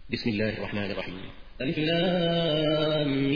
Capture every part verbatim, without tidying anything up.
بسم الله الرحمن الرحيم. ألف لام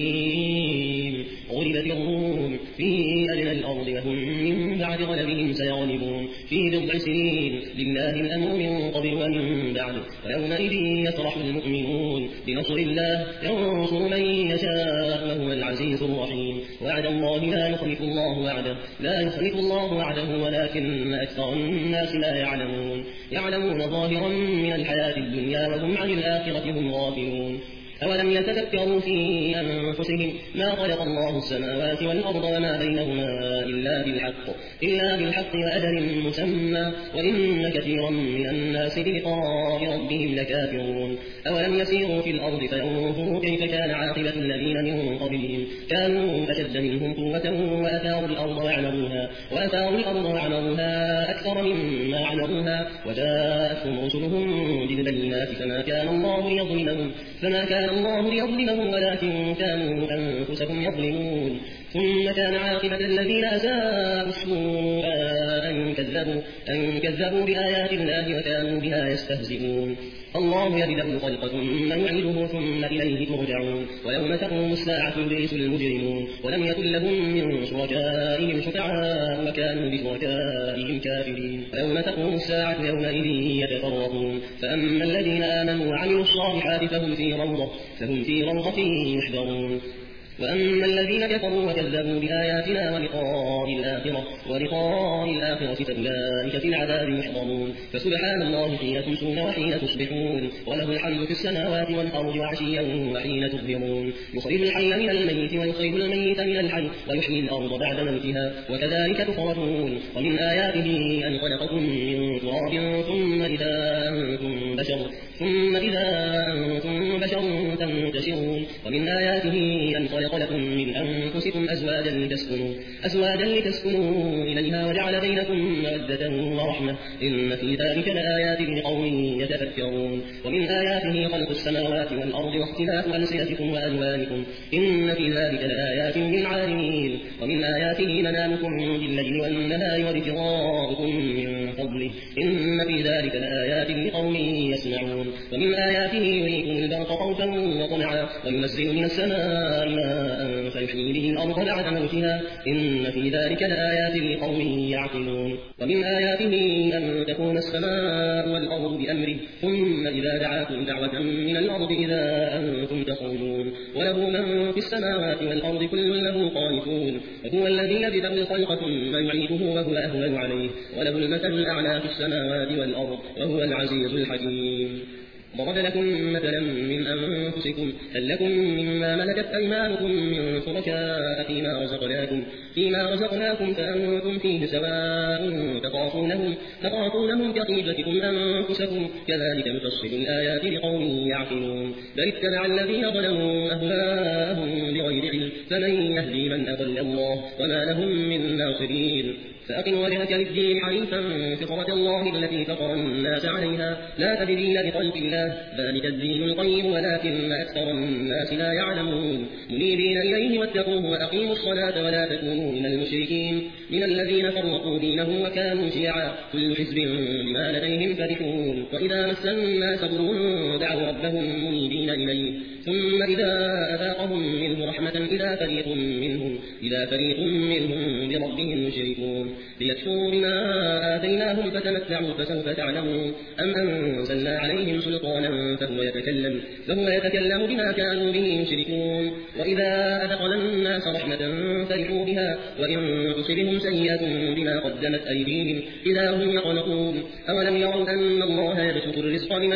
ميم. غلبت الروم في أدنى الأرض وهم من بعد غلبهم سيغلبون في بضع سنين لله الأمر من قبل ومن بعد ويومئذ يفرح المؤمنون بنصر الله ينصر من يشاء وهو العزيز الرحيم. وعد الله لا يخلف الله وعده لا يخلف الله وعده ولكن أكثر الناس لا يعلمون يعلمون ظاهرا من الحياة الدنيا وهم عن الآخرة هم غافلون. أولم يتفكروا في أنفسهم ما خلق الله السماوات والأرض وما بينهما إلا بالحق إلا بالحق وأجل مسمى وإن كثيرا من الناس بلقاء ربهم لكافرون. أولم يسيروا في الأرض فينظروا كيف كان عاقبة الذين من قبلهم كانوا أشد منهم قوة وأثاروا الأرض وعمروها وأثاروا الأرض وعمروها أكثر مما عمروها وجاءتهم رسلهم بالبينات فما كان الله ليظلمهم فما كان الله ليظلمهم ولكن كانوا أنفسهم يظلمون. ثم كان عاقبة الذين أساءوا السوء أن كذبوا أن كذبوا بآيات الله وكانوا بها يستهزئون. الله يبدأ الخلق ثم يعيده ثم إليه ترجعون. ويوم تقوم الساعة يبلس المجرمون ولم يكن لهم من شركائهم شفعاء وكانوا بشركائهم كافرين. ويوم تقوم الساعة يومئذ يتفرقون فأما الذين آمنوا وعملوا الصالحات فهم في روضة فهم في روضة يحبرون. وأما الذين كفروا وكذبوا بآياتنا ولقاء الآخرة ولقاء الآخرة فأولئك في العذاب محضرون. فسبحان الله حين تمسون وحين تصبحون وله الحمد في السماوات والأرض وعشيا وحين تظهرون. يخرج الحي من الميت ويخرج الميت من الحي ويحيي الأرض بعد موتها وكذلك تخرجون. ومن آياته أن خلقكم من تراب ثم إذا أنتم بشر ثم إذا أنتم بشر تنتشرون. ومن آياته أن خلق لكم من أنفسكم أزواجا لتسكنوا أزواجا لتسكنوا إليها وجعل بينكم مودة ورحمة إن في ذلك لآيات لقوم يتفكرون. ومن آياته خلق السماوات والأرض واختلاف ألسنتكم وألوانكم إن في ذلك لآيات للعالمين. ومن آياته منامكم بالليل والنهار وابتغاؤكم من فضله إن في ذلك لآيات لقوم يسمعون. ومن آياته يريكم البرق خوفا وطمعا وينزل من السماء ماء فيحيي به الأرض بعد موتها إن في ذلك لآيات لقوم يعقلون. ومن آياته أن تكون السماء والأرض بأمره ثم إذا دعاكم دعوة من الأرض إذا أنتم تخرجون. وله من في السماوات والأرض كل له قانتون. وهو الذي يبدأ الخلق ثم يعيده وهو أهون عليه وله المثل الأعلى في السماوات والأرض وهو العزيز الحكيم. ضرب لكم مثلا من أنفسكم هل لكم مما ملكت أيمانكم من شركاء فيما رزقناكم فيما رزقناكم فأنتم فيه سواء تخافونهم تخافونهم كخيفتكم أنفسكم كذلك نفصل الآيات لقوم يعقلون. بل اتبع الذين ظلموا أهواءهم بغير علم فمن يهدي من أضل الله وما لهم من ناصرين. فأقم وجهك للدين حنيفا فطرة الله التي فطر الناس عليها لا تبديل لخلق الله ذلك الدين القيم ولكن أكثر الناس لا يعلمون. منيبين إليه واتقوه وأقيموا الصلاة ولا تكونوا من المشركين من الذين فرقوا دينهم وكانوا شيعا كل حزب بما لديهم فرحون. وإذا مس الناس ضر دعوا ربهم منيبين إليه ثم إذا أذاقهم منه رحمة إذا فريق منهم إذا فريق منهم بربهم يشركون. ليكفروا بما آتيناهم فتمتعوا فسوف تعلمون. أم أنزلنا عليهم سلطانا فهو يتكلم فهو يتكلم بما كانوا به يشركون. وإذا أذقنا الناس رحمة فرحوا بها وإن تصبهم سيئة بما قدمت أيديهم إذا هم يقنطون. أولم يروا أن الله يبسط الرزق لمن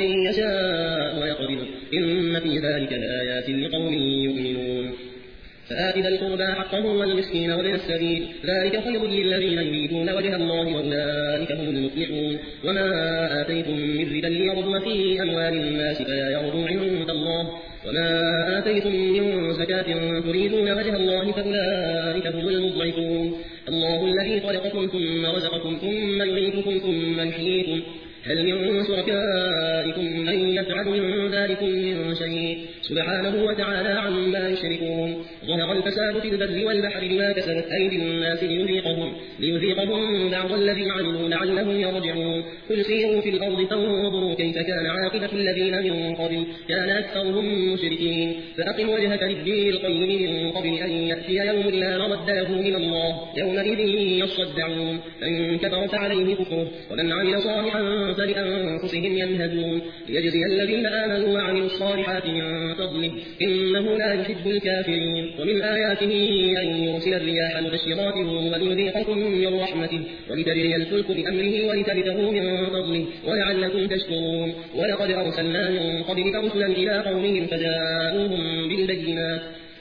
يشاء ويقدر إن في ذلك لآيات لقوم يؤمنون. فآت ذا القربى حقه والمسكين وابن السبيل ذلك خير للذين يريدون وجه الله وأولئك هم المفلحون. وما آتيتم من ربا ليربو في أموال الناس فلا يربو عند الله وما آتيتم من زكاة تريدون وجه الله فأولئك هم المضعفون. الله الذي خلقكم ثم رزقكم ثم يميتكم ثم يحييكم هل من شركائكم من يفعل من ذلكم من شيء سبحانه وتعالى عما يشركون ظهر الفساد في البر والبحر بما كسبت أيدي الناس ليذيقهم, ليذيقهم بعض الذي عملوا لعلهم يرجعون قل سيروا في الأرض فانظروا كيف كان عاقبة الذين من قبل كان أكثرهم مشركين فأقم وجهك للدين القيم من قبل أن يأتي يوم لا مرد له من الله يومئذ يصدعون فإن كفرت عليه كفره ومن عمل صالحا فلأنفسهم يمهدون ليجزي الذين آمنوا وعملوا الصالحات من فضله إنه لا يحب الكافرين ومن آياته أن يرسل الرياح مبشرات وليذيقكم من رحمته ولتجري الفلك بأمره ولتبتغوا من فضله ولعلكم تشكرون ولقد أرسلنا من قبلك رسلا إلى قومهم فجاءوهم بالبينات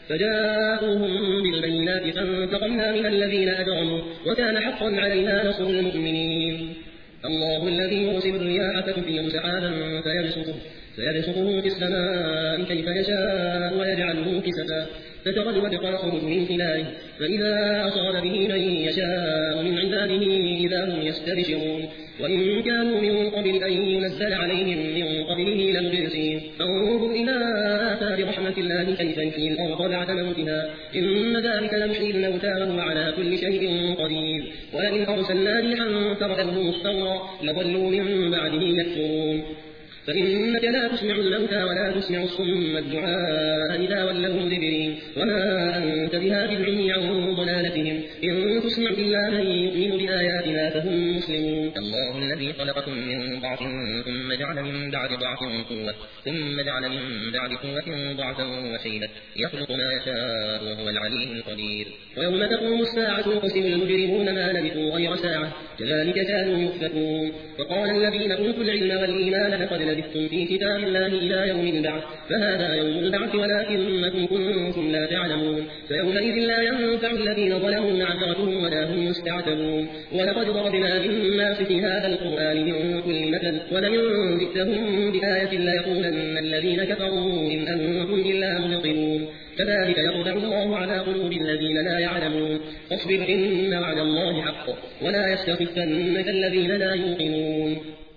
فجاءوهم بالبينات فانتقمنا من الذين أجرموا وكان حقا علينا نصر المؤمنين الله الذي يرسل الرياح فتثير سحابا فيبسطه, فيبسطه في السماء كيف يشاء ويجعله كسفا فترى الودق يخرج من خلاله فإذا أصاب به من يشاء من عباده إذا هم يستبشرون وإن كانوا من قبل أن ينزل عليهم من قبله لمبلسين فانظر إلى آثار رحمة الله كيف يحيي الأرض بعد موتها إن ذلك لمحيي الموتى وهو على كل شيء قدير ولئن أرسلنا ريحا فرأوه مصفرا لظلوا من بعده يكفرون فإنك لا تسمع الموتى ولا تسمع الصم الدعاء إذا ولوا مدبرين وما أنت بهاد العمي عن ضلالتهم إن تسمع إلا من يؤمن بآياتنا فهم مسلمون الله الذي خلقكم من ضعف ثم جعل من بعد ضعف قوة ثم جعل من بعد قوة ضعفا وشيبة يخلق ما يشاء وهو العليم القدير ويوم تقوم الساعة يقسم المجرمون ما لبثوا غير ساعة كذلك كانوا يؤفكون وقال الذين أوتوا العلم والإيمان لقد لبثتم في كتاب الله إلى يوم البعث فهذا يوم البعث ولكنكم كنتم لا تعلمون فيومئذ لا ينفع الذين ظلموا معذرتهم ولا هم يستعتبون ولقد ضربنا للناس في هذا القرآن من كل مثل ولئن جئتهم بآية ليقولن الذين كفروا إن أنتم إلا مبطلون كذلك يطبع الله على قلوب الذين لا يعلمون فاصبر إن وعد الله حق ولا يستخفنك الذين لا يوقنون